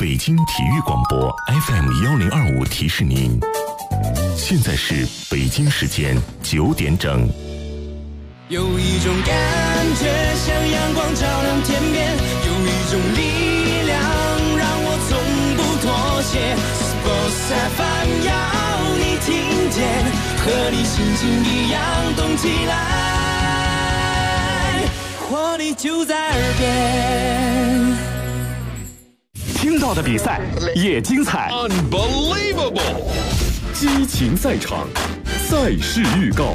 北京体育广播 FM1025提示您，现在是北京时间9点整。 有一种感觉像阳光照亮天边，有一种力量让我从不妥协。Sports FM 要你听见，和你心情一样动起来，活力就在耳边。 听到的比赛也精彩 ，Unbelievable！ 激情赛场，赛事预告。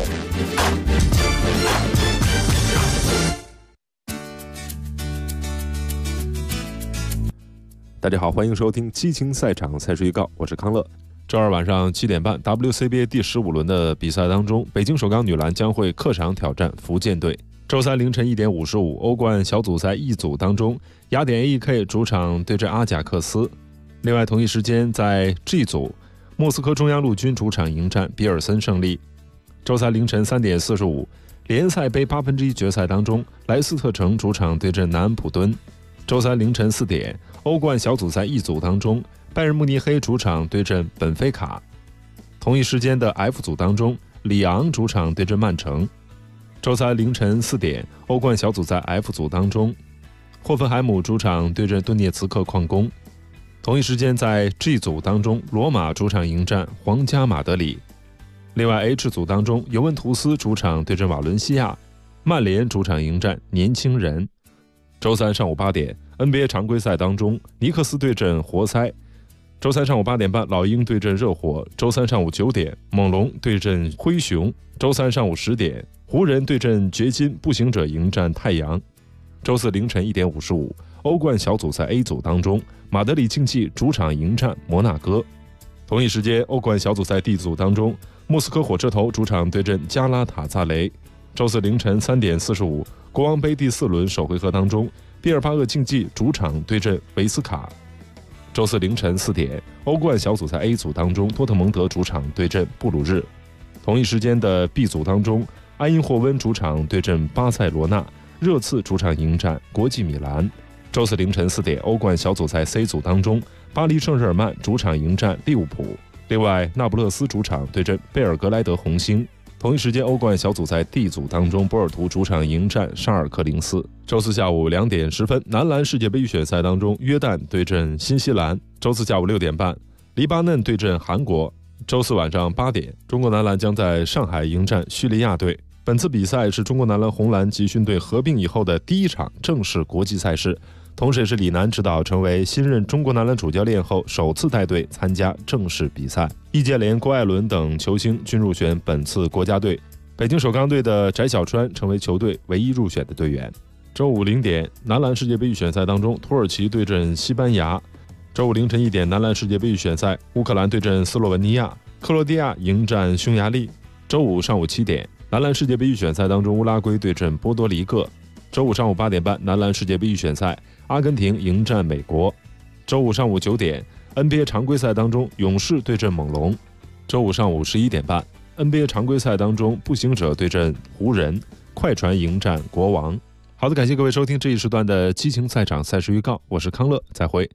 大家好，欢迎收听激情赛场赛事预告，我是康乐。周二晚上7点半 ，WCBA 第15轮的比赛当中，北京首钢女篮将会客场挑战福建队。周三凌晨1点55，欧冠小组赛 E 组当中，雅典 AEK 主场对阵阿贾克斯。另外，同一时间在 G 组，莫斯科中央陆军主场迎战比尔森胜利。周三凌晨3点45，联赛杯1/8决赛当中，莱斯特城主场对阵南安普敦。周三凌晨4点，欧冠小组赛 E 组当中，拜仁慕尼黑主场对阵本菲卡。同一时间的 F 组当中，里昂主场对阵曼城。周三凌晨4点，欧冠小组赛 F 组当中，霍芬海姆主场对阵顿涅茨克矿工。同一时间在 G 组当中，罗马主场迎战皇家马德里。另外 H 组当中，尤文图斯主场对阵瓦伦西亚，曼联主场迎战年轻人。周三上午8点 NBA 常规赛当中，尼克斯对阵活塞。周三上午8点半，老鹰对阵热火。周三上午9点，猛龙对阵灰熊。周三上午10点，湖人对阵掘金，步行者迎战太阳。周四凌晨1点55，欧冠小组赛 A 组当中，马德里竞技主场迎战摩纳哥。同一时间，欧冠小组赛 D 组当中，莫斯科火车头主场对阵加拉塔萨雷。周四凌晨3点45，国王杯第4轮首回合当中，毕尔巴鄂竞技主场对阵维斯卡。周四凌晨4点，欧冠小组赛 A 组当中，多特蒙德主场对阵布鲁日。同一时间的 B 组当中，埃因霍温主场对阵巴塞罗那，热刺主场迎战国际米兰。周四凌晨4点，欧冠小组赛 C 组当中，巴黎圣日耳曼主场迎战利物浦。另外，那不勒斯主场对阵贝尔格莱德红星。同一时间，欧冠小组赛 D 组当中，波尔图主场迎战沙尔克零四。周四下午2点10分，男篮世界杯预选赛当中，约旦对阵新西兰。周四下午6点半，黎巴嫩对阵韩国。周四晚上8点，中国男篮将在上海迎战叙利亚队。本次比赛是中国男篮红蓝集训队合并以后的第一场正式国际赛事，同时也是李楠指导成为新任中国男篮主教练后首次带队参加正式比赛。易建联、郭艾伦等球星均入选本次国家队，北京首钢队的翟小川成为球队唯一入选的队员。周五0点，男篮世界杯预选赛当中，土耳其对阵西班牙。周五凌晨1点，男篮世界杯预选赛，乌克兰对阵斯洛文尼亚，克罗地亚迎战匈牙利。周五上午7点，男篮世界杯预选赛当中，乌拉圭对阵波多黎各。周五上午8点半，男篮世界杯预选赛，阿根廷迎战美国。周五上午9点， NBA 常规赛当中，勇士对阵猛龙。周五上午11点半， NBA 常规赛当中，步行者对阵湖人，快船迎战国王。好的，感谢各位收听这一时段的激情赛场赛事预告，我是康乐，再会。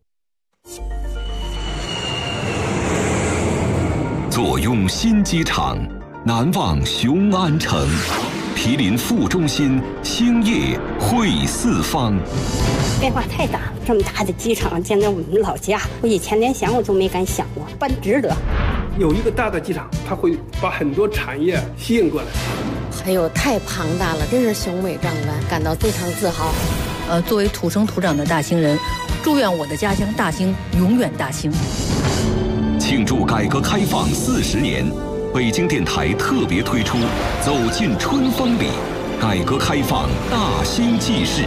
坐拥新机场，难忘雄安城。毗邻副中心，兴业汇四方。 变化太大了，这么大的机场建在我们老家，我以前连想我都没敢想过，办值得。 有一个大的机场，它会把很多产业吸引过来。 哎呦，太庞大了，真是雄伟壮观，感到非常自豪。 作为土生土长的大兴人，祝愿我的家乡大兴永远大兴。 庆祝改革开放40年，北京电台特别推出《走进春风里》，改革开放大兴纪事。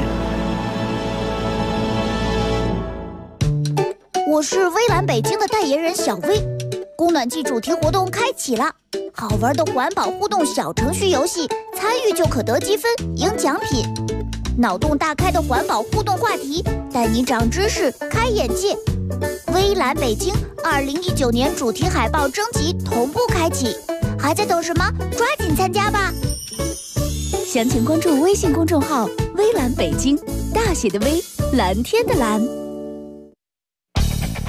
我是微蓝北京的代言人小薇，供暖季主题活动开启了，好玩的环保互动小程序游戏，参与就可得积分赢奖品。脑洞大开的环保互动话题，带你长知识开眼界。微蓝北京2019年主题海报征集同步开启，还在等什么？抓紧参加吧！详情关注微信公众号微蓝北京，大写的微，蓝天的蓝。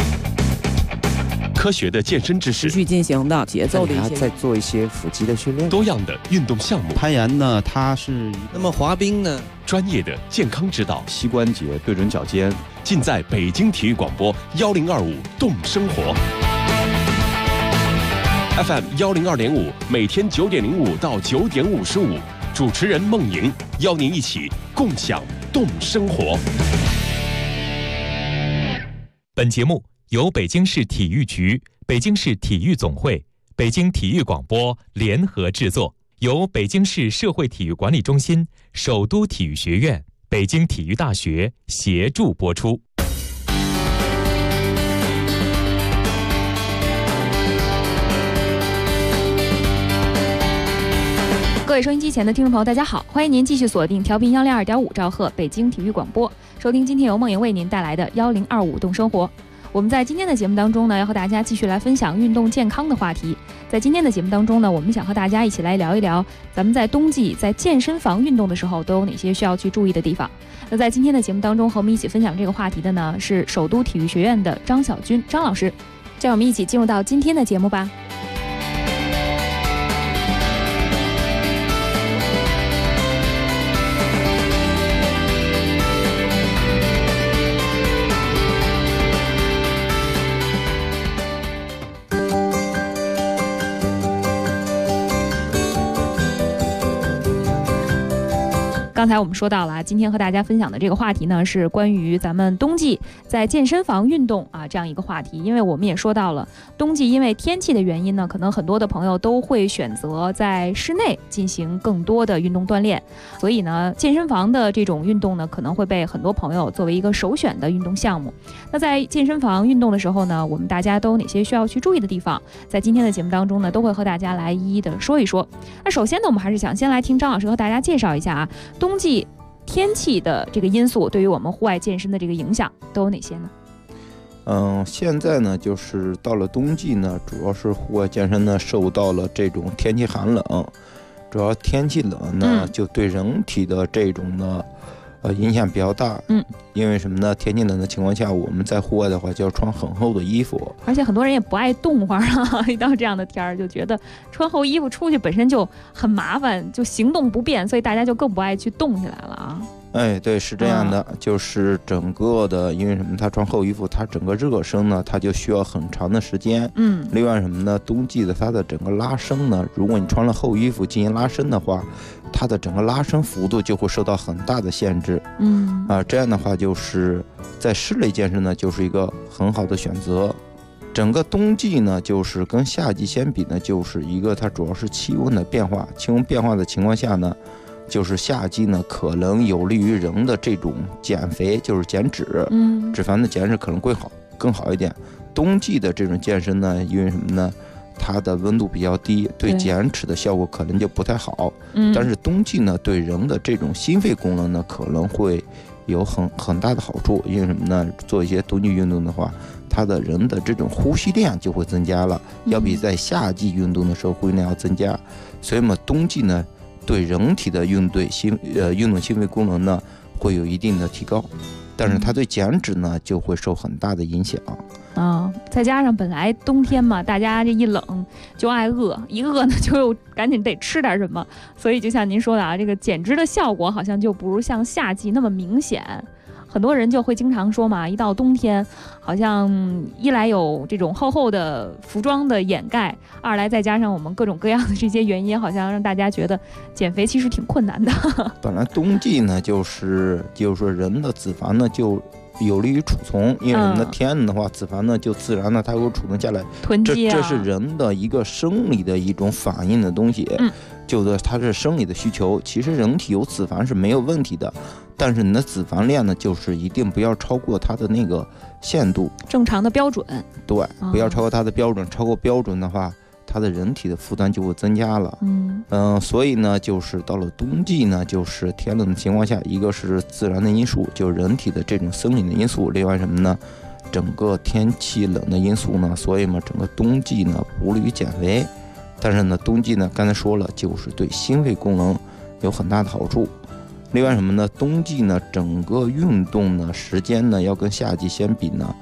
科学的健身知识， 持续进行的节奏的一些， 再做一些腹肌的训练， 多样的运动项目。 攀岩呢，它是那么滑冰呢， 专业的健康指导， 膝关节对准脚尖， 尽在北京体育广播1025动生活。FM 102.5，每天9点05到9点55，主持人孟莹邀您一起共享动生活。 本节目由北京市体育局、北京市体育总会、北京体育广播联合制作，由北京市社会体育管理中心、首都体育学院、北京体育大学协助播出。 各位收音机前的听众朋友，大家好，欢迎您继续锁定调频102.5兆赫北京体育广播，收听今天由梦莹为您带来的1025动生活。我们在今天的节目当中呢，要和大家继续来分享运动健康的话题。在今天的节目当中呢，我们想和大家一起来聊一聊，咱们在冬季在健身房运动的时候都有哪些需要去注意的地方。那在今天的节目当中，和我们一起分享这个话题的呢，是首都体育学院的张晓军张老师。这样我们一起进入到今天的节目吧。刚才我们说到了，今天和大家分享的这个话题呢，是关于咱们冬季在健身房运动这样一个话题。因为我们也说到了，冬季因为天气的原因呢，可能很多的朋友都会选择在室内进行更多的运动锻炼，所以呢，健身房的这种运动呢，可能会被很多朋友作为一个首选的运动项目。那在健身房运动的时候呢，我们大家都有哪些需要去注意的地方？在今天的节目当中呢，都会和大家来一一的说一说。那首先呢，我们还是想先来听张老师和大家介绍一下冬季天气的这个因素对于我们户外健身的这个影响都有哪些呢？现在呢，就是到了冬季呢，主要是户外健身呢受到了这种天气寒冷，主要天气冷呢，就对人体的这种呢影响比较大。因为什么呢？天气冷的情况下，我们在户外的话就要穿很厚的衣服， 而且很多人也不爱动会儿一到这样的天儿，就觉得穿厚衣服出去本身就很麻烦，就行动不便，所以大家就更不爱去动起来了啊。 哎，对，是这样的，就是整个的，因为什么？他穿厚衣服，他整个热身呢，他就需要很长的时间。另外什么呢？冬季的它的整个拉伸呢，如果你穿了厚衣服进行拉伸的话，它的整个拉伸幅度就会受到很大的限制。这样的话就是在室内健身呢，就是一个很好的选择。整个冬季呢，就是跟夏季相比呢，就是一个它主要是气温的变化，气温变化的情况下呢，就是夏季呢，可能有利于人的这种减肥，就是减脂，脂肪的减脂可能更好一点。冬季的这种健身呢，因为什么呢？它的温度比较低，对减脂的效果可能就不太好。但是冬季呢，对人的这种心肺功能呢，可能会有很大的好处。因为什么呢？做一些冬季运动的话，它的人的这种呼吸量就会增加了，要比在夏季运动的时候呼吸量要增加。所以嘛，冬季呢，对人体的运动心肺功能呢，会有一定的提高，但是它对减脂呢，就会受很大的影响。 再加上本来冬天嘛，大家这一冷就爱饿，一饿呢就又赶紧得吃点什么，所以就像您说的这个减脂的效果好像就不如像夏季那么明显。很多人就会经常说嘛，一到冬天，好像一来有这种厚厚的服装的掩盖，二来再加上我们各种各样的这些原因，好像让大家觉得减肥其实挺困难的。 本来冬季呢，就是说人的脂肪呢就有利于储存，因为什么呢？天冷的话，脂肪呢就自然呢它会储存下来， 囤积这是人的一个生理的一种反应的东西，就是它是生理的需求。其实人体有脂肪是没有问题的，但是你的脂肪量呢，就是一定不要超过它的那个限度， 正常的标准。 对，不要超过它的标准，超过标准的话，它的人体的负担就会增加了。所以呢，就是到了冬季呢，就是天冷的情况下，一个是自然的因素，就是人体的这种生理的因素，另外什么呢？整个天气冷的因素呢，所以嘛，整个冬季呢不利于减肥。但是呢，冬季呢，刚才说了，就是对心肺功能有很大的好处。另外什么呢？冬季呢，整个运动呢时间呢，要跟夏季相比呢，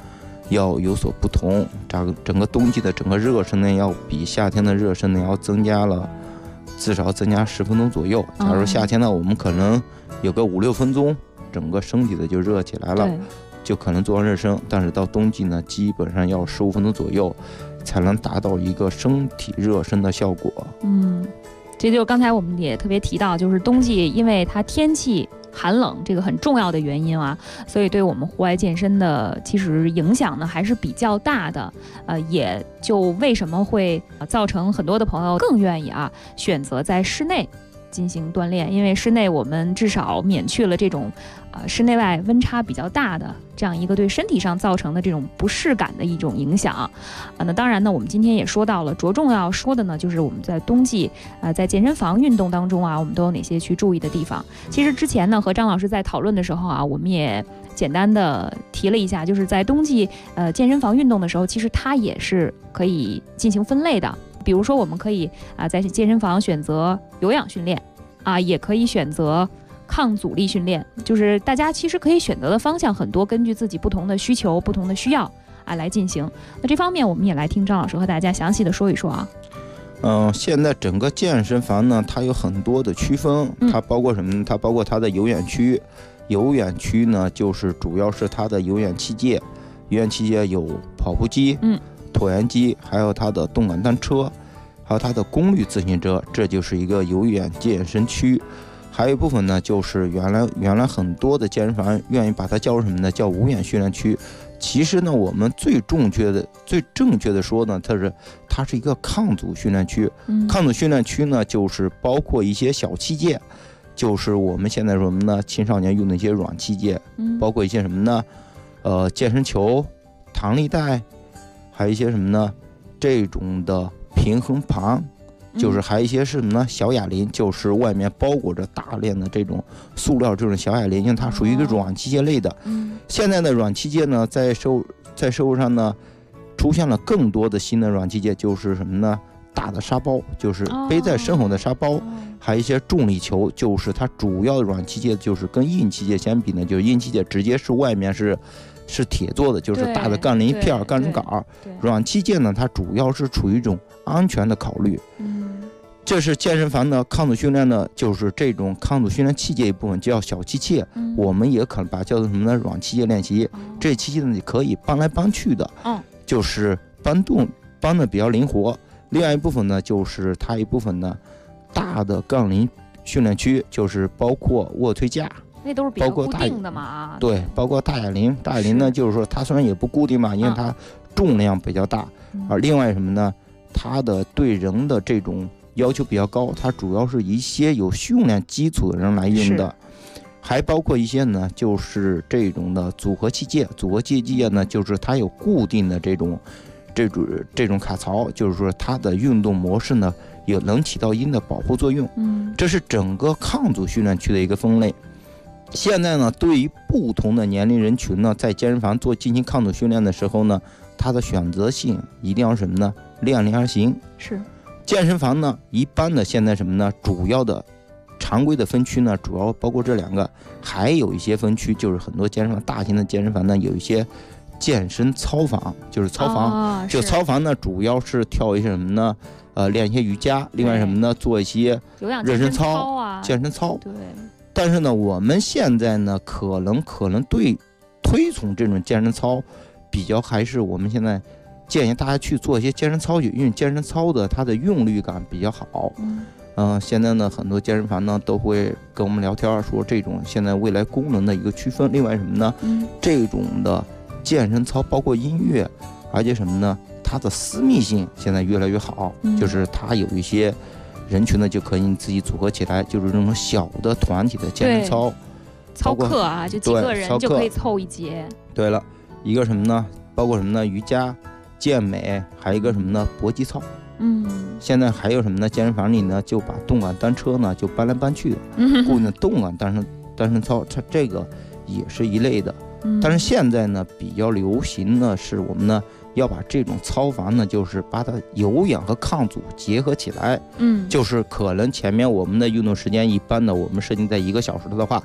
要有所不同。整个冬季的整个热身呢，要比夏天的热身呢要至少增加10分钟左右。假如夏天呢，我们可能有个5-6分钟，整个身体的就热起来了，就可能做完热身。但是到冬季呢，基本上要15分钟左右，才能达到一个身体热身的效果。 这就是刚才我们也特别提到，就是冬季因为它天气寒冷这个很重要的原因啊，所以对我们户外健身的其实影响呢还是比较大的。也就为什么会造成很多的朋友更愿意选择在室内进行锻炼，因为室内我们至少免去了这种室内外温差比较大的这样一个对身体上造成的这种不适感的一种影响。那当然呢，我们今天也说到了，着重要说的呢，就是我们在冬季在健身房运动当中我们都有哪些去注意的地方。其实之前呢和张老师在讨论的时候我们也简单的提了一下，就是在冬季健身房运动的时候，其实它也是可以进行分类的。比如说我们可以在健身房选择有氧训练也可以选择抗阻力训练，就是大家其实可以选择的方向很多，根据自己不同的需求、不同的需要来进行。那这方面我们也来听张老师和大家详细的说一说现在整个健身房呢，它有很多的区分，它包括什么呢？它包括它的有氧区。有氧区呢，就是主要是它的有氧器械，有氧器械有跑步机、椭圆机，还有它的动感单车，还有它的功率自行车，这就是一个有氧健身区。还有一部分呢，就是原来很多的健身房愿意把它叫什么呢？叫无氧训练区。其实呢，我们最正确的说呢，它是一个抗阻训练区。抗阻训练区呢，就是包括一些小器械，就是我们现在说什么呢？青少年用的一些软器械，包括一些什么呢？健身球、弹力带，还有一些什么呢？这种的平衡盘。就是还有一些是什么呢？小哑铃，就是外面包裹着大量的这种塑料这种小哑铃，因为它属于一个软器械类的。现在的软器械呢，在社会上呢，出现了更多的新的软器械，就是什么呢？大的沙包，就是背在身后的沙包，还有一些重力球，就是它主要的软器械，就是跟硬器械相比呢，就是硬器械直接是外面是铁做的，就是大的杠铃片、杠铃杆。软器械呢，它主要是处于一种安全的考虑。这是健身房的抗阻训练呢，就是这种抗阻训练器械一部分叫小器械，我们也可能把它叫做什么呢？软器械练习。这器械呢，你可以搬来搬去的，就是搬的比较灵活。另外一部分呢，就是它一部分呢大的杠铃训练区，就是包括卧推架， 那都是比较固定的嘛。 对，包括大哑铃。大哑铃呢，就是说它虽然也不固定嘛，因为它重量比较大。而另外什么呢？它的对人的这种要求比较高，它主要是一些有训练基础的人来用的。还包括一些呢，就是这种的组合器械。组合器械呢，就是它有固定的这种卡槽，就是说它的运动模式呢，也能起到一定的保护作用。这是整个抗阻训练区的一个分类。现在呢，对于不同的年龄人群呢，在健身房进行抗阻训练的时候呢，它的选择性一定要什么呢？量力而行。 是。 健身房呢，一般的现在什么呢？主要的常规的分区呢，主要包括这2个，还有一些分区，就是很多健身房大型的健身房呢，有一些健身操房，就是操房。就操房呢，主要是跳一些什么呢？练一些瑜伽，另外什么呢？做一些热身操、健身操。 对。 但是呢，我们现在呢，可能对推崇这种健身操比较，还是我们现在建议大家去做一些健身操，因为健身操的它的韵律感比较好。现在呢，很多健身房呢都会跟我们聊天说，这种现在未来功能的一个区分。另外什么呢？这种的健身操包括音乐，而且什么呢？它的私密性现在越来越好，就是它有一些人群呢就可以你自己组合起来，就是这种小的团体的健身操。 操课啊，就几个人就可以凑一节。 对了，一个什么呢？包括什么呢？瑜伽、健美，还有一个什么呢？搏击操。现在还有什么呢？健身房里呢，就把动感单车呢就搬来搬去的，固定的动感单身操，它这个也是一类的。但是现在呢，比较流行呢是我们呢要把这种操房呢，就是把它有氧和抗阻结合起来。就是可能前面我们的运动时间一般的我们设定在1个小时的话，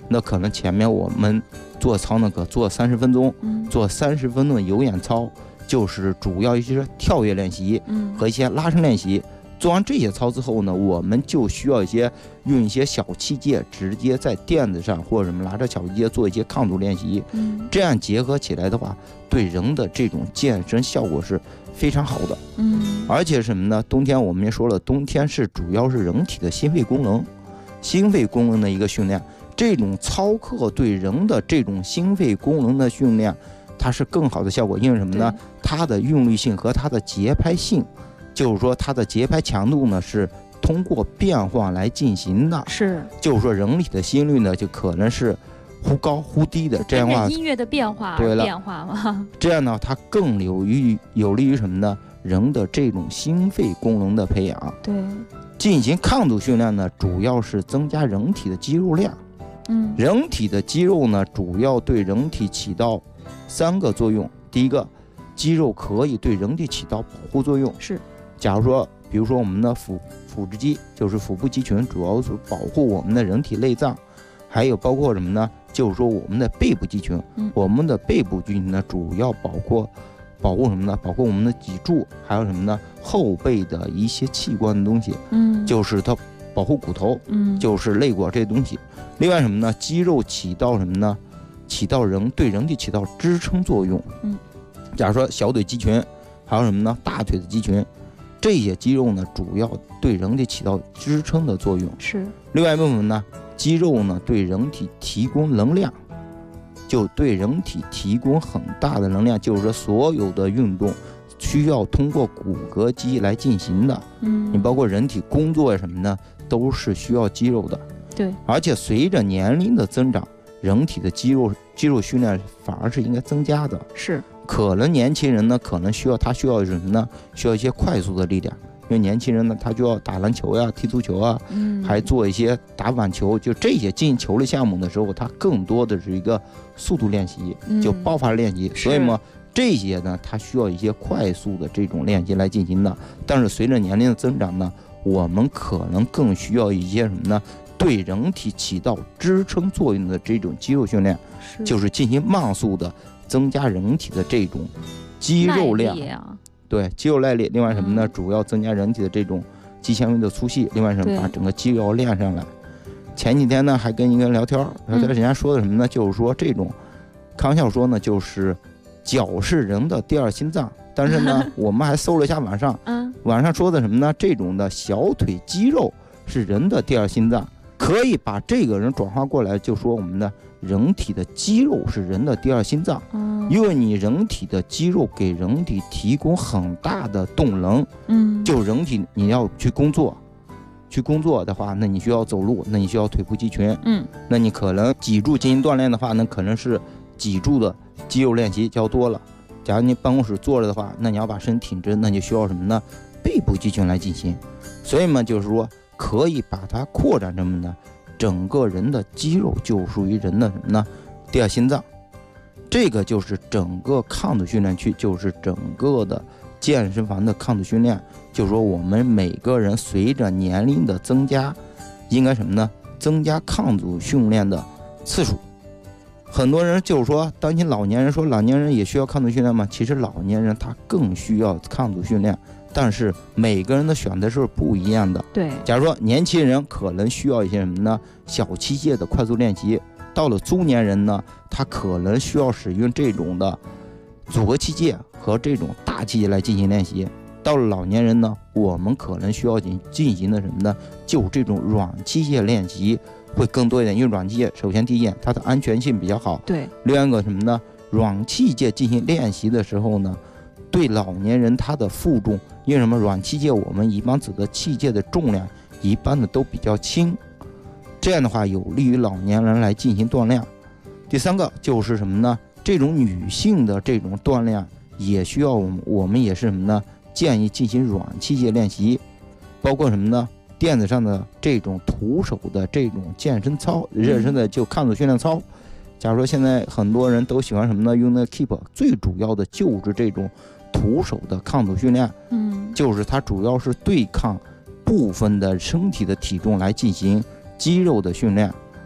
那可能前面我们做操呢，可做30分钟，做30分钟的有氧操，就是主要一些跳跃练习和一些拉伸练习。做完这些操之后呢，我们就需要用一些小器械，直接在垫子上或者什么拿着小器械做一些抗阻练习。这样结合起来的话，对人的这种健身效果是非常好的。而且什么呢？冬天我们也说了，冬天是主要是人体的心肺功能的一个训练。这种操课对人的这种心肺功能的训练，它是更好的效果。因为什么呢？它的韵律性和它的节拍性，就是说它的节拍强度呢是通过变化来进行的。是，就是说人体的心率呢就可能是忽高忽低的，这样的话音乐的变化嘛。 这样呢，它更有利于什么呢？人的这种心肺功能的培养。 对， 进行抗阻训练呢，主要是增加人体的肌肉量。人体的肌肉呢，主要对人体起到3个作用。第一个，肌肉可以对人体起到保护作用。 是， 假如说，比如说我们的腹直肌，就是腹部肌群，主要是保护我们的人体内脏。还有包括什么呢？就是说我们的背部肌群，我们的背部肌群呢，主要保护什么呢？保护我们的脊柱，还有什么呢？后背的一些器官的东西。就是它保护骨头，就是肋骨这些东西。另外什么呢？肌肉起到什么呢？对人体起到支撑作用。假如说小腿肌群，还有什么呢？大腿的肌群，这些肌肉呢，主要对人体起到支撑的作用。 是。 另外一部分呢，肌肉呢对人体提供能量，就对人体提供很大的能量。就是说所有的运动需要通过骨骼肌来进行的。你包括人体工作什么呢，都是需要肌肉的。 对。 而且随着年龄的增长，人体的肌肉训练反而是应该增加的。 是。 可能年轻人呢，可能需要什么呢？需要一些快速的力量。因为年轻人呢，他就要打篮球呀、踢足球啊，还做一些打网球，就这些进行球类项目的时候，他更多的是一个速度练习，就爆发练习。所以嘛，这些呢，它需要一些快速的这种练习来进行的。但是随着年龄的增长呢，我们可能更需要一些什么呢？对人体起到支撑作用的这种肌肉训练，就是进行慢速的增加人体的这种肌肉量。对，肌肉耐力。另外什么呢？主要增加人体的这种肌纤维的粗细。另外什么？把整个肌肉练上来。前几天呢，还跟一个人聊天，人家说的什么呢？就是说这种，开玩笑说呢，就是脚是人的第二心脏。但是呢，我们还搜了一下网上说的什么呢？这种的小腿肌肉是人的第二心脏，可以把这个人转化过来，就说我们的人体的肌肉是人的第二心脏。因为你人体的肌肉给人体提供很大的动能。就人体你要去工作的话，那你需要走路，那你需要腿部肌群。那你可能脊柱进行锻炼的话，那可能是脊柱的肌肉练习较多了。假如你办公室坐着的话，那你要把身体挺直，那你需要什么呢？背部肌群来进行。所以嘛，就是说可以把它扩展成什么呢？整个人的肌肉就属于人的什么呢？第二心脏。这个就是整个抗阻训练区，就是整个的健身房的抗阻训练。就是说我们每个人随着年龄的增加，应该什么呢？增加抗阻训练的次数。很多人就是说担心老年人，说老年人也需要抗阻训练吗？其实老年人他更需要抗阻训练，但是每个人的选择是不一样的。 对， 假如说年轻人可能需要一些什么呢？小器械的快速练习。到了中年人呢，他可能需要使用这种的组合器械和这种大器械来进行练习。到了老年人呢，我们可能需要进行的什么呢？就这种软器械练习会更多一点。因为软器械首先第一点，它的安全性比较好。 对。 另外一个什么呢？软器械进行练习的时候呢，对老年人他的负重，因为什么？软器械我们一般指的器械的重量一般的都比较轻。这样的话有利于老年人来进行锻炼。第三个就是什么呢？这种女性的这种锻炼也需要我们也是什么呢？建议进行软器械练习，包括什么呢？垫子上的这种徒手的这种健身操，热身的就抗阻训练操。假如说现在很多人都喜欢什么呢？用那 Keep， 最主要的就是这种徒手的抗阻训练。就是它主要是对抗部分的身体的体重来进行肌肉的训练，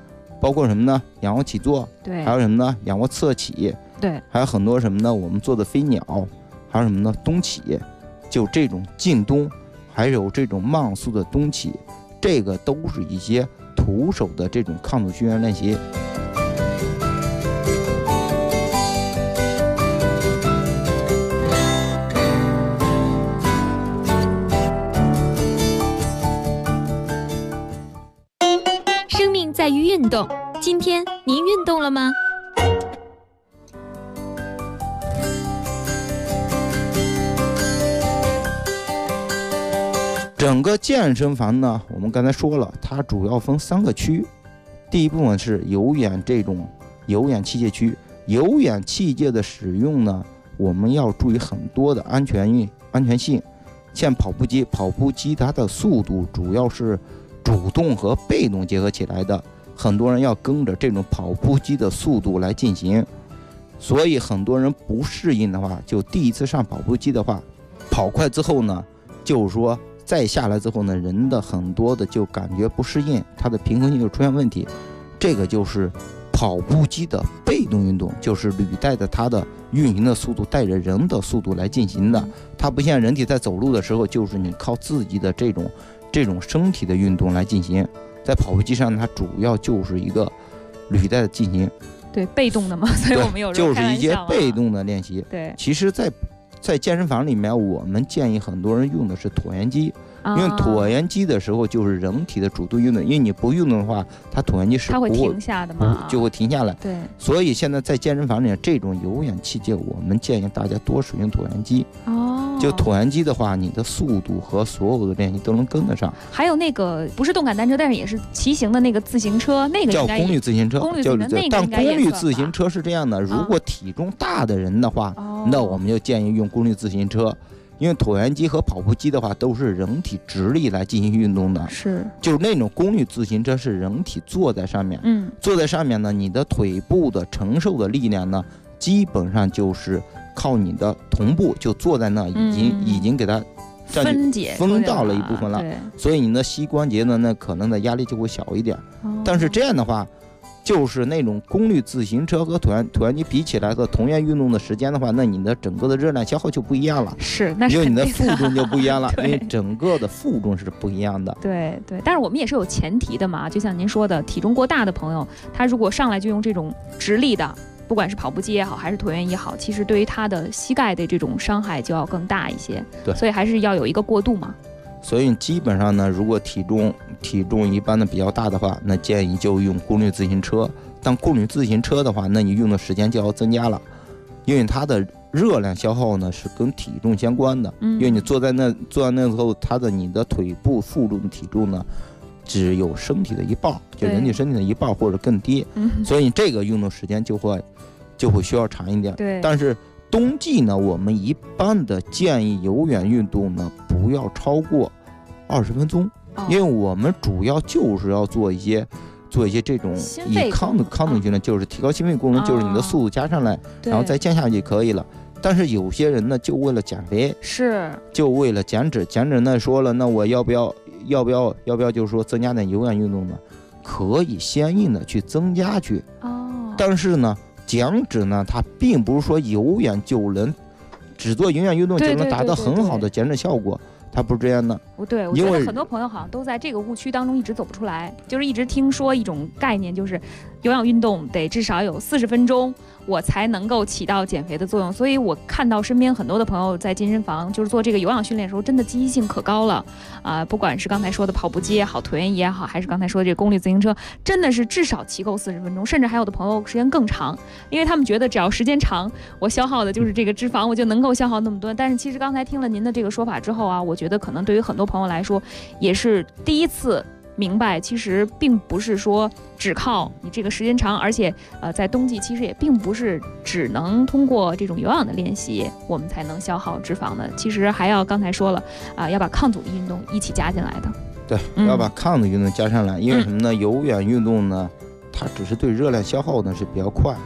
包括什么呢？仰卧起坐， 对， 还有什么呢？仰卧侧起， 对， 还有很多什么呢？我们做的飞鸟，还有什么呢？东起，就这种进东，还有这种慢速的东起，这个都是一些徒手的这种抗阻训练练习。 生命在于运动，今天您运动了吗？ 整个健身房呢，我们刚才说了，它主要分3个区。第一部分是有氧这种有氧器械区，有氧器械的使用呢，我们要注意很多的安全性。像跑步机它的速度主要是主动和被动结合起来的，很多人要跟着这种跑步机的速度来进行，所以很多人不适应的话，就第一次上跑步机的话，跑快之后呢，就是说再下来之后呢，人的很多的就感觉不适应，它的平衡性就出现问题。这个就是跑步机的被动运动，就是履带着它的运行的速度带着人的速度来进行的，它不像人体在走路的时候，就是你靠自己的这种身体的运动来进行。在跑步机上它主要就是一个履带的进行， 对，被动的嘛，所以我们有时候就是一些被动的练习。 对， 其实在健身房里面，我们建议很多人用的是椭圆机，因为椭圆机的时候就是人体的主动运动，因为你不运动的话，它椭圆机是它会停下的嘛， 就会停下来。 对， 所以现在在健身房里面，这种有氧器械，我们建议大家多使用椭圆机。就椭圆机的话，你的速度和所有的练习都能跟得上。 还有那个不是动感单车，但是也是骑行的那个自行车，那个叫功率自行车。但功率自行车是这样的，如果体重大的人的话，那我们就建议用功率自行车。因为椭圆机和跑步机的话都是人体直立来进行运动的， 是， 就是那种功率自行车是人体坐在上面，坐在上面呢，你的腿部的承受的力量呢，基本上就是靠你的臀部就坐在那，已经给它分到了一部分了，所以你的膝关节呢，那可能的压力就会小一点。但是这样的话，就是那种功率自行车和椭圆机比起来的同样运动的时间的话，那你的整个的热量消耗就不一样了。 是，那是因为你的负重就不一样了，因为整个的负重是不一样的。 对对，但是我们也是有前提的嘛，就像您说的，体重过大的朋友，他如果上来就用这种直立的，不管是跑步机也好，还是椭圆也好，其实对于他的膝盖的这种伤害就要更大一些。对，所以还是要有一个过渡嘛。 所以基本上呢，如果体重一般的比较大的话，那建议就用功率自行车。但功率自行车的话，那你用的时间就要增加了，因为它的热量消耗呢是跟体重相关的。因为你坐在那之后，你的腿部负重的体重呢，只有身体的一半，就人体身体的一半或者更低。所以这个运动时间就会需要长一点。 对， 但是冬季呢，我们一般的建议有氧运动呢不要超过20分钟，因为我们主要就是要做一些这种以抗阻训练，就是提高心肺功能，就是你的速度加上来，然后再降下去就可以了。但是有些人呢，就为了减肥，就为了减脂呢，说了，那我要不要就是说增加点有氧运动呢？可以相应的去增加去。但是呢，减脂呢，它并不是说有氧就能只做有氧运动就能达到很好的减脂效果。它不是这样的。 对，我觉得很多朋友好像都在这个误区当中一直走不出来，就是一直听说一种概念，就是有氧运动得至少有40分钟，我才能够起到减肥的作用。所以我看到身边很多的朋友在健身房就是做这个有氧训练的时候，真的积极性可高了不管是刚才说的跑步机也好，椭圆仪也好，还是刚才说的这个功率自行车，真的是至少骑够40分钟，甚至还有的朋友时间更长，因为他们觉得只要时间长，我消耗的就是这个脂肪，我就能够消耗那么多。但是其实刚才听了您的这个说法之后我觉得可能对于很多朋友来说也是第一次明白，其实并不是说只靠你这个时间长，而且在冬季其实也并不是只能通过这种有氧的练习我们才能消耗脂肪的，其实还要刚才说了要把抗阻力运动一起加进来的。 对，要把抗阻运动加上来，因为什么呢？有氧运动呢，它只是对热量消耗呢是比较快，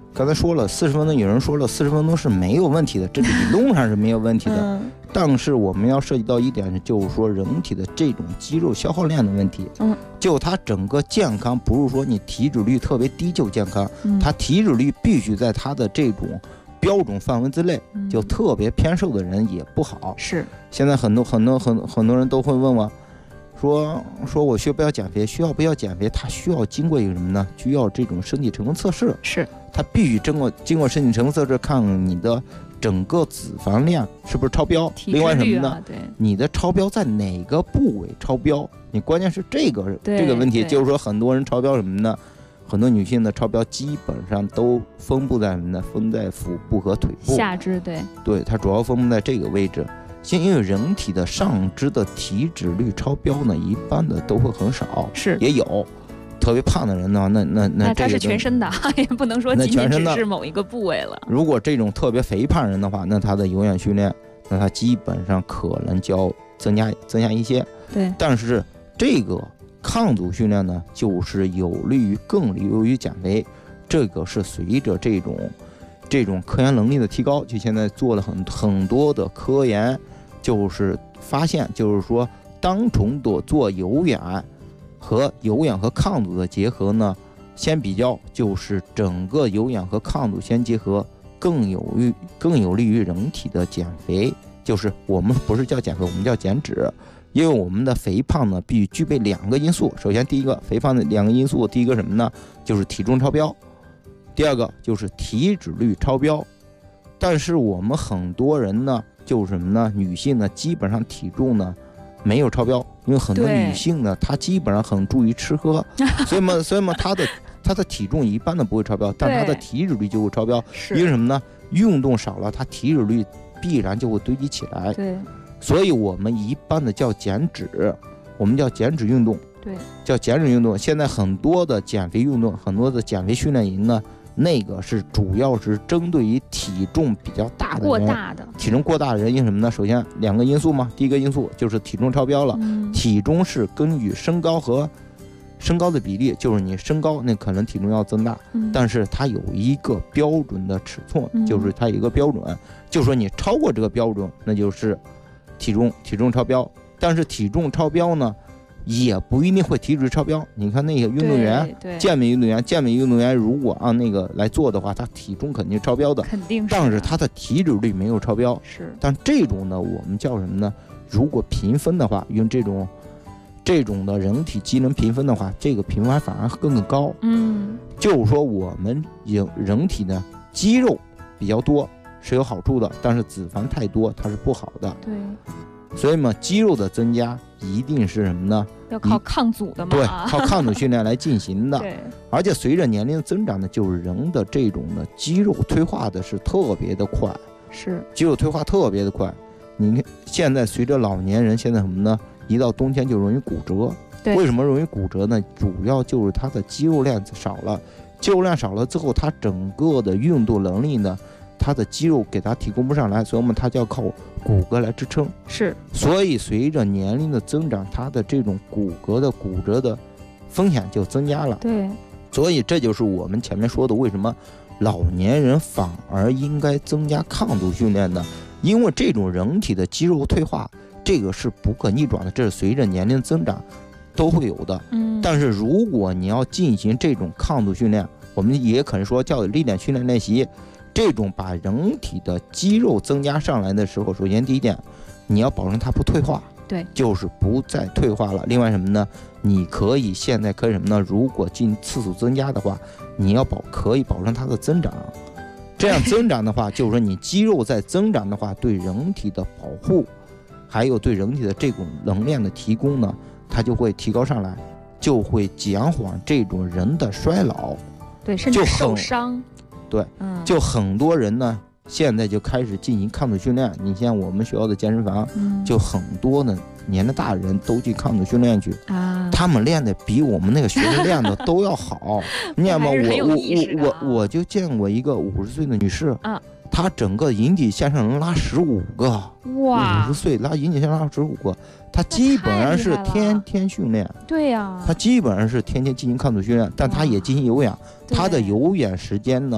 刚才说了40分钟，有人说了40分钟是没有问题的，这理论上是没有问题的。但是我们要涉及到一点，就是说人体的这种肌肉消耗量的问题。就它整个健康，不是说你体脂率特别低就健康，它体脂率必须在它的这种标准范围之内，就特别偏瘦的人也不好。 是， 现在很多人都会问我，说我需不要减肥？需要不要减肥？它需要经过一个什么呢？需要这种身体成分测试。 是， 它必须经过身体成分测试，看你的整个脂肪量是不是超标。另外什么呢？ 对， 你的超标在哪个部位超标？你关键是这个问题，就是说很多人超标什么呢？很多女性的超标基本上都分布在什么呢？分在腹部和腿部、 下肢。 对，它主要分布在这个位置。因为人体的上肢的体脂率超标呢，一般的都会很少， 是也有特别胖的人呢，那它是全身的，也不能说仅仅只是某一个部位了。 如果这种特别肥胖人的话，那他的有氧训练，那他基本上可能就要增加一些。 对， 但是这个抗阻训练呢，就是更利于减肥。这个是随着这种科研能力的提高，就现在做了很多的科研，就是发现，就是说单纯的做有氧和抗阻的结合呢，先比较就是整个有氧和抗阻先结合，更有利于人体的减肥。就是我们不是叫减肥，我们叫减脂。因为我们的肥胖呢，必须具备2个因素。首先，第一个肥胖的2个因素，第一个什么呢？就是体重超标。第二个就是体脂率超标。但是我们很多人呢，就是什么呢？女性呢，基本上体重呢没有超标，因为很多女性呢，她基本上很注意吃喝，所以嘛，她的体重一般的不会超标，但她的体脂率就会超标。因为什么呢？运动少了，她体脂率必然就会堆积起来。 对， 所以我们一般的叫减脂，我们叫减脂运动。 对， 叫减脂运动。现在很多的减肥运动，很多的减肥训练营呢，那个是主要是针对于体重比较大的人，体重过大的人，因为什么呢？首先2个因素嘛，第一个因素就是体重超标了，体重是根据身高的比例，就是你身高那可能体重要增大，但是它有一个标准的尺寸，就是它有一个标准，就是说你超过这个标准，那就是体重超标。但是体重超标呢，也不一定会体脂超标。你看那个运动员，健美运动员如果按那个来做的话，他体重肯定超标的， 肯定是， 但是他的体脂率没有超标。 是， 但这种呢，我们叫什么呢？如果评分的话，用这种的人体机能评分的话，这个评分反而更高。就是说我们人体呢，肌肉比较多是有好处的，但是脂肪太多它是不好的。 对。 所以嘛，肌肉的增加一定是什么呢？ 要靠抗阻的嘛。 对，靠抗阻训练来进行的。 对。 而且随着年龄的增长呢，就是人的这种的肌肉退化的是特别的快。 是。 肌肉退化特别的快。你看现在随着老年人现在什么呢？一到冬天就容易骨折。 对。 为什么容易骨折呢？主要就是他的肌肉量少了，肌肉量少了之后，他整个的运动能力呢，他的肌肉给他提供不上来，所以我们他就要靠骨骼来支撑。 是。 所以随着年龄的增长，他的这种骨骼的骨折的风险就增加了。 对。 所以这就是我们前面说的，为什么老年人反而应该增加抗阻训练呢？因为这种人体的肌肉退化，这个是不可逆转的，这是随着年龄增长都会有的。但是如果你要进行这种抗阻训练，我们也可能说叫力量训练练习，这种把人体的肌肉增加上来的时候，首先第一点，你要保证它不退化。 对， 就是不再退化了。另外什么呢？你现在可以什么呢？如果进次数增加的话，你要可以保证它的增长。这样增长的话，就是说你肌肉在增长的话，对人体的保护，还有对人体的这种能量的提供呢，它就会提高上来，就会减缓这种人的衰老。 对，甚至受伤。 对，就很多人呢，现在就开始进行抗阻训练。你像我们学校的健身房，就很多的年龄大的人都去抗阻训练去啊，他们练的比我们那个学生练的都要好。你知道吗？我就见过一个50岁的女士啊，她整个引体向上能拉15个。哇！50岁拉引体向上拉15个，她基本上是天天训练。 对呀。 她基本上是天天进行抗阻训练，但她也进行有氧。她的有氧时间呢，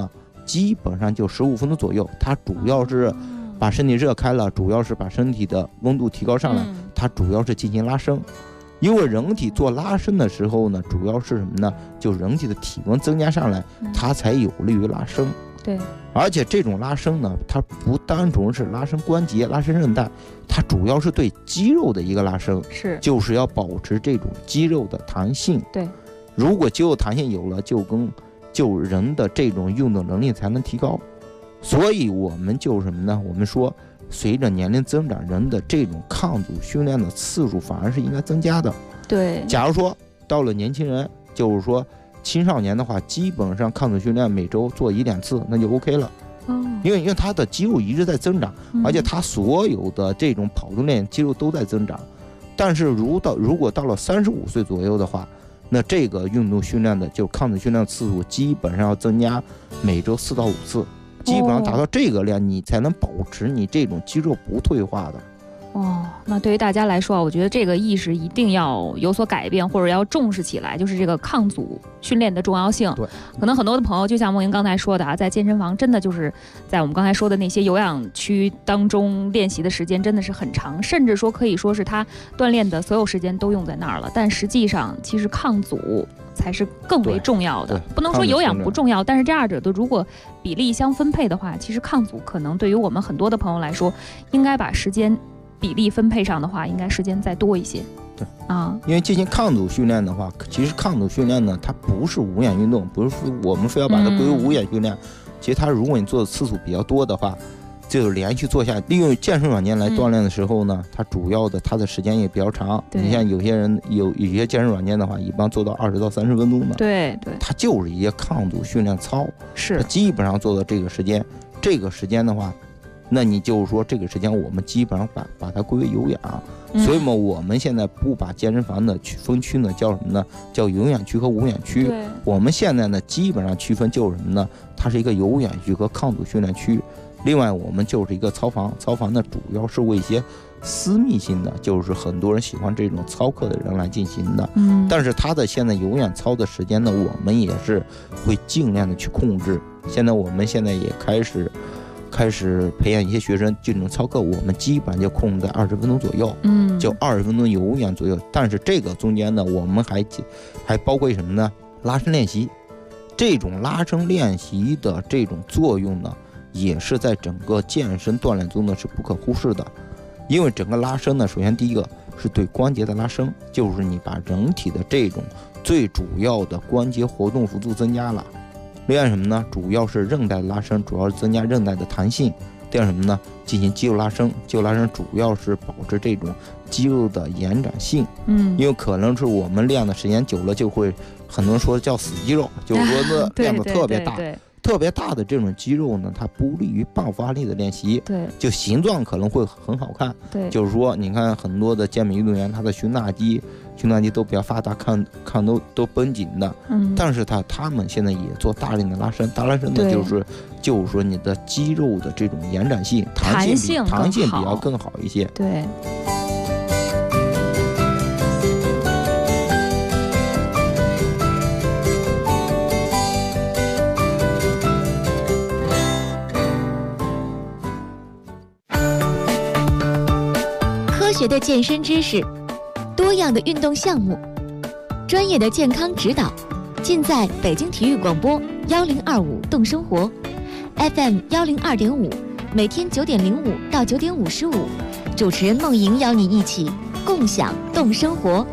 基本上就15分钟左右。它主要是把身体热开了，主要是把身体的温度提高上来，它主要是进行拉伸。因为人体做拉伸的时候呢，主要是什么呢？就是人体的体温增加上来，它才有利于拉伸。 对， 而且这种拉伸呢，它不单纯是拉伸关节、拉伸韧带，它主要是对肌肉的一个拉伸，就是要保持这种肌肉的弹性。 对， 如果肌肉弹性有了，就人的这种运动能力才能提高。所以我们就是什么呢？我们说，随着年龄增长，人的这种抗阻训练的次数反而是应该增加的。 对， 假如说到了年轻人，就是说青少年的话，基本上抗阻训练每周做1-2次，那就 OK 了。因为他的肌肉一直在增长，而且他所有的这种跑动练肌肉都在增长。但是如果到了35岁左右的话，那这个运动训练的就抗阻训练次数基本上要增加每周4到5次，基本上达到这个量，你才能保持你这种肌肉不退化的。 那对于大家来说啊，我觉得这个意识一定要有所改变，或者要重视起来，就是这个抗阻训练的重要性。 对， 可能很多的朋友就像梦莹刚才说的啊，在健身房真的就是在我们刚才说的那些有氧区当中练习的时间真的是很长，甚至说可以说是他锻炼的所有时间都用在那儿了。但实际上，其实抗阻才是更为重要的。不能说有氧不重要，但是这二者的如果比例相分配的话，其实抗阻可能对于我们很多的朋友来说，应该把时间比例分配上的话，应该时间再多一些。 对啊，因为进行抗阻训练的话，其实抗阻训练呢，它不是无氧运动，不是说我们非要把它归为无氧训练。其实它如果你做的次数比较多的话，就连续做下来。利用健身软件来锻炼的时候呢，它主要的它的时间也比较长。你像有些人有些健身软件的话，一般做到20到30分钟的。 对， 它就是一些抗阻训练操，它基本上做到这个时间。这个时间的话，那你就是说这个时间我们基本上把它归为有氧。所以嘛，我们现在不把健身房的分区呢叫什么呢？叫有氧区和无氧区。我们现在呢基本上区分就是什么呢？它是一个有氧区和抗阻训练区。另外我们就是一个操房，操房呢主要是为一些私密性的，就是很多人喜欢这种操课的人来进行的。但是它的现在有氧操的时间呢，我们也是会尽量的去控制。我们现在也开始培养一些学生，这种操课我们基本上就控制在20分钟左右，就20分钟有氧左右。但是这个中间呢，我们还包括什么呢？拉伸练习。这种拉伸练习的这种作用呢，也是在整个健身锻炼中呢是不可忽视的。因为整个拉伸呢，首先第一个是对关节的拉伸，就是你把人体的这种最主要的关节活动幅度增加了。另外什么呢？主要是韧带的拉伸，主要是增加韧带的弹性。第二什么呢？进行肌肉拉伸，肌肉拉伸主要是保持这种肌肉的延展性。因为可能是我们练的时间久了，就会很多人说叫死肌肉，就是说练得特别大。特别大的这种肌肉呢，它不利于爆发力的练习。就形状可能会很好看。就是说你看很多的健美运动员，他的胸大肌都比较发达，看都绷紧的。但是他们现在也做大量的拉伸，大拉伸呢就是说你的肌肉的这种延展性、弹性比较更好一些。 对。 科学的健身知识，多样的运动项目，专业的健康指导，尽在北京体育广播1025动生活 FM 102.5，每天9点05到9点55，主持人梦莹邀你一起共享动生活。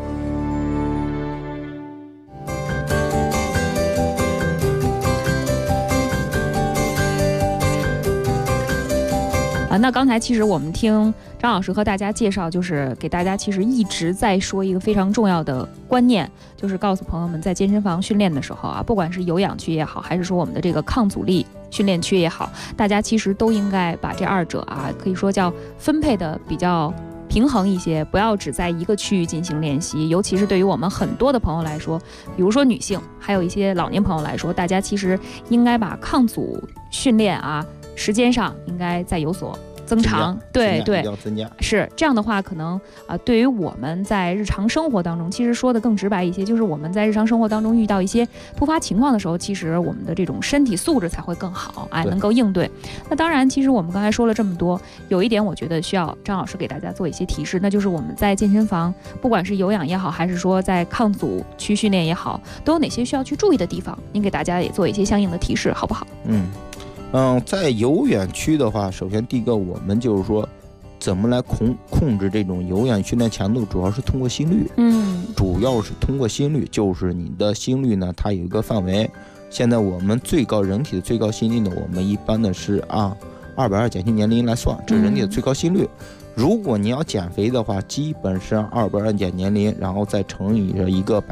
那刚才其实我们听张老师和大家介绍，就是给大家其实一直在说一个非常重要的观念，就是告诉朋友们在健身房训练的时候啊，不管是有氧区也好，还是说我们的这个抗阻力训练区也好，大家其实都应该把这二者啊，可以说叫分配的比较平衡一些，不要只在一个区域进行练习。尤其是对于我们很多的朋友来说，比如说女性，还有一些老年朋友来说，大家其实应该把抗阻训练啊时间上应该再有所增长，对对， 要增加。 是这样的话，可能对于我们在日常生活当中，其实说的更直白一些，就是我们在日常生活当中遇到一些突发情况的时候，其实我们的这种身体素质才会更好，能够应对。那当然，其实我们刚才说了这么多，有一点我觉得需要张老师给大家做一些提示，那就是我们在健身房，不管是有氧也好，还是说在抗阻区训练也好，都有哪些需要去注意的地方？您给大家也做一些相应的提示，好不好？ 在有氧区的话，首先第一个，我们就是说，怎么来控制这种有氧训练强度，主要是通过心率。主要是通过心率，就是你的心率呢，它有一个范围。现在我们人体的最高心率呢，我们一般的是按220减去年龄来算，这是人体的最高心率。如果你要减肥的话，基本是220减年龄，然后再乘以一个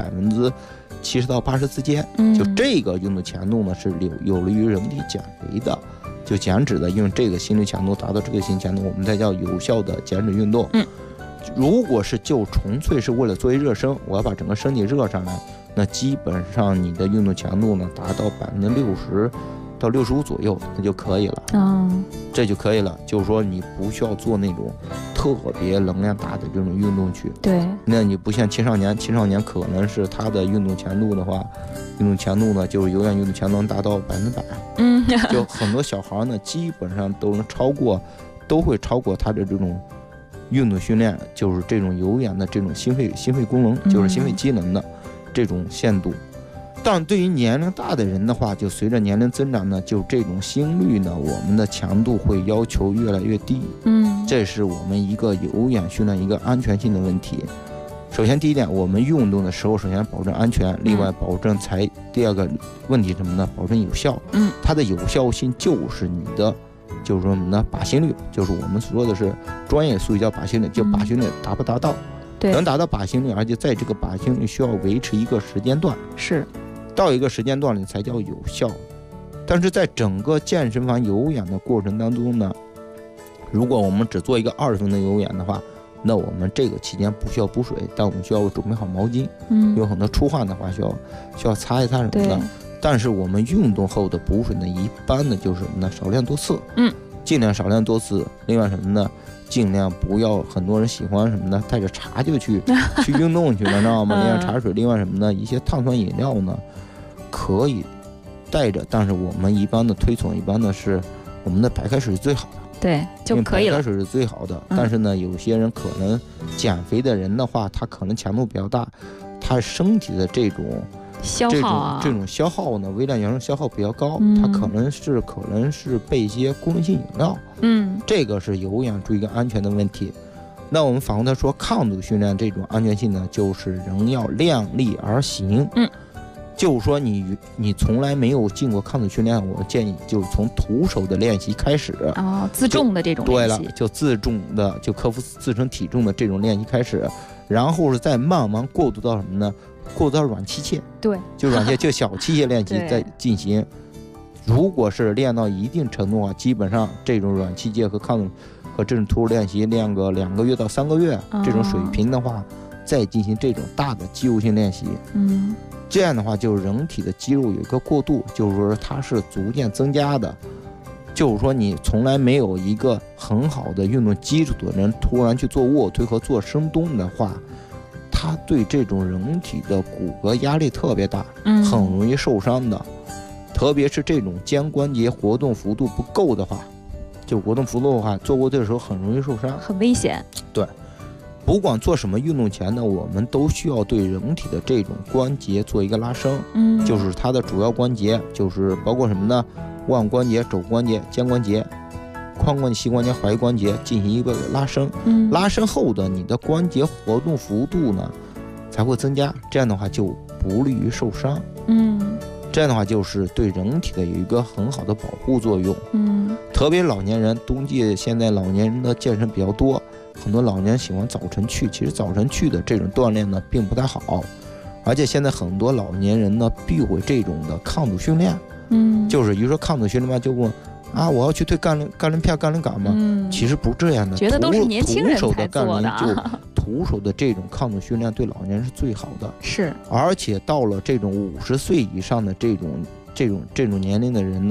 70%到80%之间，就这个运动强度呢是有利于人体减肥的，就减脂的，用这个心率强度达到这个心率强度，我们才叫有效的减脂运动。如果是就纯粹是为了作为热身，我要把整个身体热上来，那基本上你的运动强度呢达到60%到65%左右，那就可以了。这就可以了，就是说你不需要做那种特别能量大的这种运动去。 对， 那你不像青少年可能是他的运动强度的话，呢就是有氧运动强度能达到100%。就很多小孩呢，基本上都会超过他的这种运动训练，就是这种有氧的这种心肺功能，就是心肺机能的这种限度。但对于年龄大的人的话，就随着年龄增长呢，就这种心率呢，我们的强度会要求越来越低。这是我们一个有氧训练一个安全性的问题。首先第一点，我们运动的时候，首先保证安全，另外保证第二个问题什么呢？保证有效。它的有效性就是你的，就是说什么呢？靶心率，就是我们所说的是专业术语叫靶心率，就靶心率达不达到？能达到靶心率，而且在这个靶心率需要维持一个时间段。 是。 到一个时间段里才叫有效。但是在整个健身房有氧的过程当中呢，如果我们只做一个20分钟有氧的话，那我们这个期间不需要补水，但我们需要准备好毛巾。有很多出汗的话需要擦一擦什么的。但是我们运动后的补水呢，一般的就是什么呢？少量多次。尽量少量多次。另外什么呢？尽量不要，很多人喜欢什么呢？带着茶就去运动去了，知道吗？另外茶水，另外什么呢？一些碳酸饮料呢，可以带着，但是我们一般的推崇，一般的是我们的白开水是最好的， 对，就可以了。 白开水是最好的，但是呢，有些人可能减肥的人的话，他可能强度比较大，他身体的这种消耗这种消耗呢，微量元素消耗比较高，它可能是备一些功能性饮料。这个是有氧注意一个安全的问题。那我们反过来说，抗阻训练这种安全性呢，就是人要量力而行。就是说你从来没有进过抗阻训练，我建议就从徒手的练习开始。 自重的这种练习。 对了，就自重的，就克服自身体重的这种练习开始，然后是再慢慢过渡到什么呢？过渡到软器械。对，就软器械，就小器械练习再进行。如果是练到一定程度啊，基本上这种软器械和抗阻和这种徒手练习练个2个月到3个月，这种水平的话，再进行这种大的肌肉性练习。这样的话，就是人体的肌肉有一个过渡，就是说它是逐渐增加的。就是说你从来没有一个很好的运动基础的人，突然去做卧推和做深蹲的话，他对这种人体的骨骼压力特别大，很容易受伤的。特别是这种肩关节活动幅度不够的话，就活动幅度的话，做卧推的时候很容易受伤， 很危险。 对，不管做什么运动前呢，我们都需要对人体的这种关节做一个拉伸。就是它的主要关节，就是包括什么呢？腕关节、肘关节、肩关节、髋关节、膝关节、踝关节进行一个拉伸。拉伸后的你的关节活动幅度呢才会增加，这样的话就不利于受伤。这样的话就是对人体的有一个很好的保护作用。特别老年人，冬季现在老年人的健身比较多，很多老年人喜欢早晨去，其实早晨去的这种锻炼呢并不太好，而且现在很多老年人呢避讳这种的抗阻训练。就是比如说抗阻训练嘛，就问啊，我要去推杠铃片、杠铃杆吗？其实不这样的， 觉得都是年轻人才做的。 徒手的这种抗阻训练对老年人是最好的。 是，而且到了这种50岁以上的这种年龄的人呢，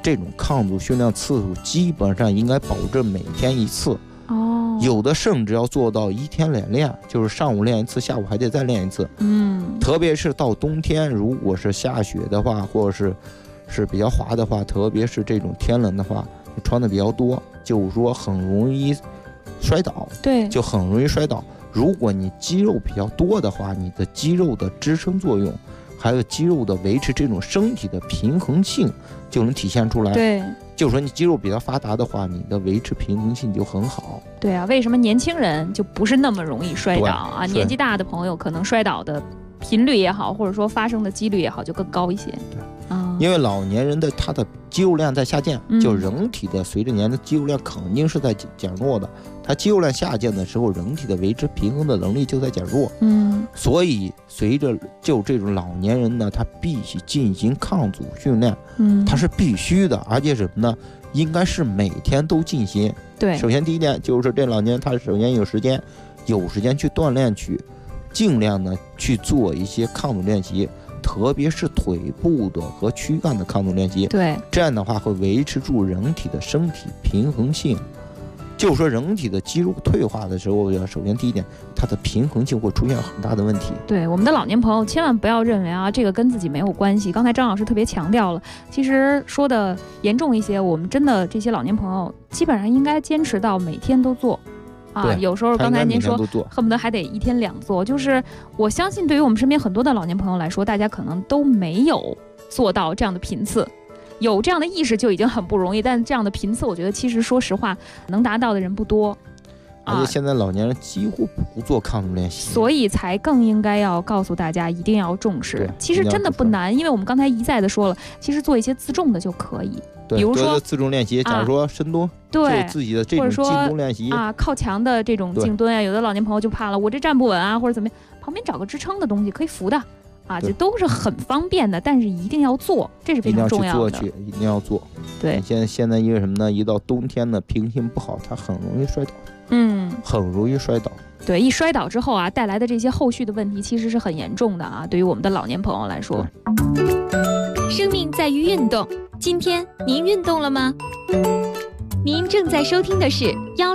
这种抗阻训练次数基本上应该保证每天1次。有的甚至要做到1天2练，就是上午练1次，下午还得再练1次。特别是到冬天，如果是下雪的话，或者是比较滑的话，特别是这种天冷的话，穿的比较多，就是说很容易摔倒。对，就很容易摔倒。如果你肌肉比较多的话，你的肌肉的支撑作用，还有肌肉的维持这种身体的平衡性就能体现出来。对。就是说你肌肉比较发达的话，你的维持平衡性就很好。对啊，为什么年轻人就不是那么容易摔倒啊？年纪大的朋友可能摔倒的频率也好，或者说发生的几率也好，就更高一些。对，因为老年人的他的肌肉量在下降，就人体的随着年龄肌肉量肯定是在减弱的。它肌肉量下降的时候，人体的维持平衡的能力就在减弱。所以随着就这种老年人呢，他必须进行抗阻训练。它是必须的，而且什么呢？应该是每天都进行。对，首先第一点就是这老年人他首先有时间去锻炼去，尽量呢去做一些抗阻练习。特别是腿部的和躯干的抗阻练习，对，这样的话会维持住人体的身体平衡性。就是说人体的肌肉退化的时候，首先第一点，它的平衡性会出现很大的问题。对，我们的老年朋友千万不要认为啊，这个跟自己没有关系。刚才张老师特别强调了，其实说的严重一些，我们真的这些老年朋友基本上应该坚持到每天都做。有时候刚才您说恨不得还得1天2做，就是我相信对于我们身边很多的老年朋友来说，大家可能都没有做到这样的频次，有这样的意识就已经很不容易，但这样的频次我觉得其实说实话能达到的人不多。而且现在老年人几乎不做抗阻练习，所以才更应该要告诉大家一定要重视。其实真的不难，因为我们刚才一再的说了，其实做一些自重的就可以。比如说自重练习，假如说深蹲，对自己的这种静蹲练习啊，靠墙的这种静蹲啊，有的老年朋友就怕了，我这站不稳啊，或者怎么样，旁边找个支撑的东西可以扶的啊，这都是很方便的，但是一定要做，这是非常重要的。一定要做。对，现在因为什么呢？一到冬天呢，平衡不好，它很容易摔倒。很容易摔倒。对，一摔倒之后啊，带来的这些后续的问题其实是很严重的啊，对于我们的老年朋友来说。 生命在于运动，今天您运动了吗？您正在收听的是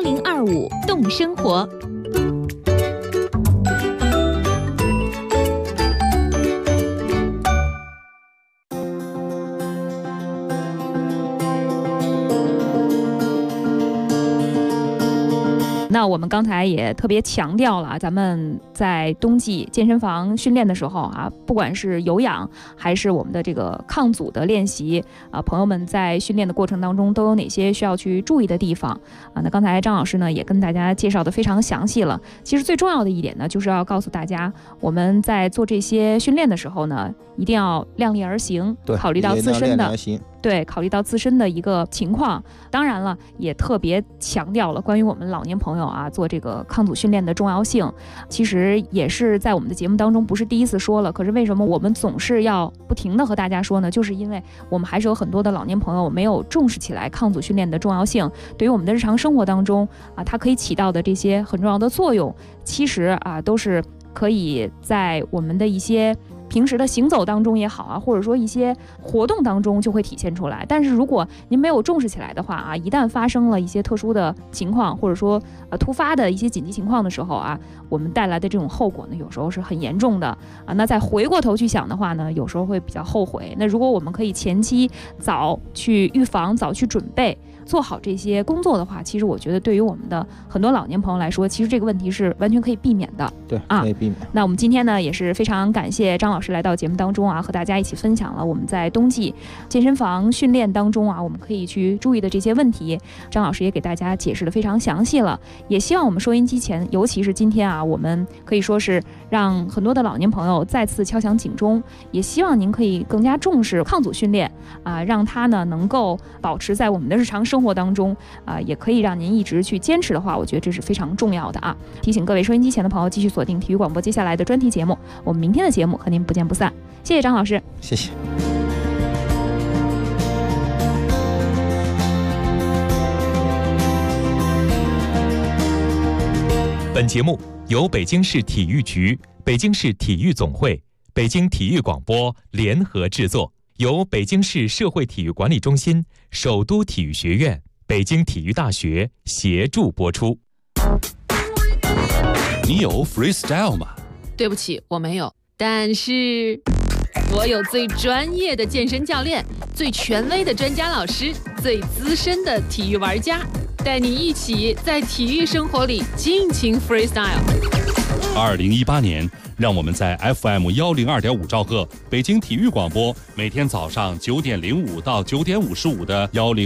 1025动生活。 那我们刚才也特别强调了，咱们在冬季健身房训练的时候啊，不管是有氧还是我们的这个抗阻的练习啊，朋友们在训练的过程当中都有哪些需要去注意的地方啊？那刚才张老师呢也跟大家介绍的非常详细了。其实最重要的一点呢，就是要告诉大家，我们在做这些训练的时候呢，一定要量力而行，考虑到自身的。对，考虑到自身的一个情况，当然了，也特别强调了关于我们老年朋友啊做这个抗阻训练的重要性。其实也是在我们的节目当中不是第一次说了，可是为什么我们总是要不停的和大家说呢？就是因为我们还是有很多的老年朋友没有重视起来抗阻训练的重要性，对于我们的日常生活当中啊，它可以起到的这些很重要的作用，其实啊都是可以在我们的一些平时的行走当中也好啊，或者说一些活动当中就会体现出来。但是如果您没有重视起来的话啊，一旦发生了一些特殊的情况，或者说突发的一些紧急情况的时候啊，我们带来的这种后果呢，有时候是很严重的啊。那再回过头去想的话呢，有时候会比较后悔。那如果我们可以前期早去预防，早去准备，做好这些工作的话，其实我觉得对于我们的很多老年朋友来说，其实这个问题是完全可以避免的。对，可以避免。那我们今天呢，也是非常感谢张老师来到节目当中啊，和大家一起分享了我们在冬季健身房训练当中啊，我们可以去注意的这些问题。张老师也给大家解释的非常详细了，也希望我们收音机前，尤其是今天啊，我们可以说是让很多的老年朋友再次敲响警钟，也希望您可以更加重视抗阻训练啊，让它呢能够保持在我们的日常生活当中啊，也可以让您一直去坚持的话，我觉得这是非常重要的啊。提醒各位收音机前的朋友继续锁定体育广播接下来的专题节目，我们明天的节目和您不见不散。谢谢张老师，谢谢。 本节目由北京市体育局、北京市体育总会、北京体育广播联合制作， 由北京市社会体育管理中心、首都体育学院、北京体育大学协助播出。 你有 freestyle 吗？ 对不起，我没有。但是，我有最专业的健身教练，最权威的专家老师，最资深的体育玩家，带你一起在体育生活里尽情 freestyle。 2018年，让我们在 FM102.5兆赫北京体育广播，每天早上9点05到9点55的10。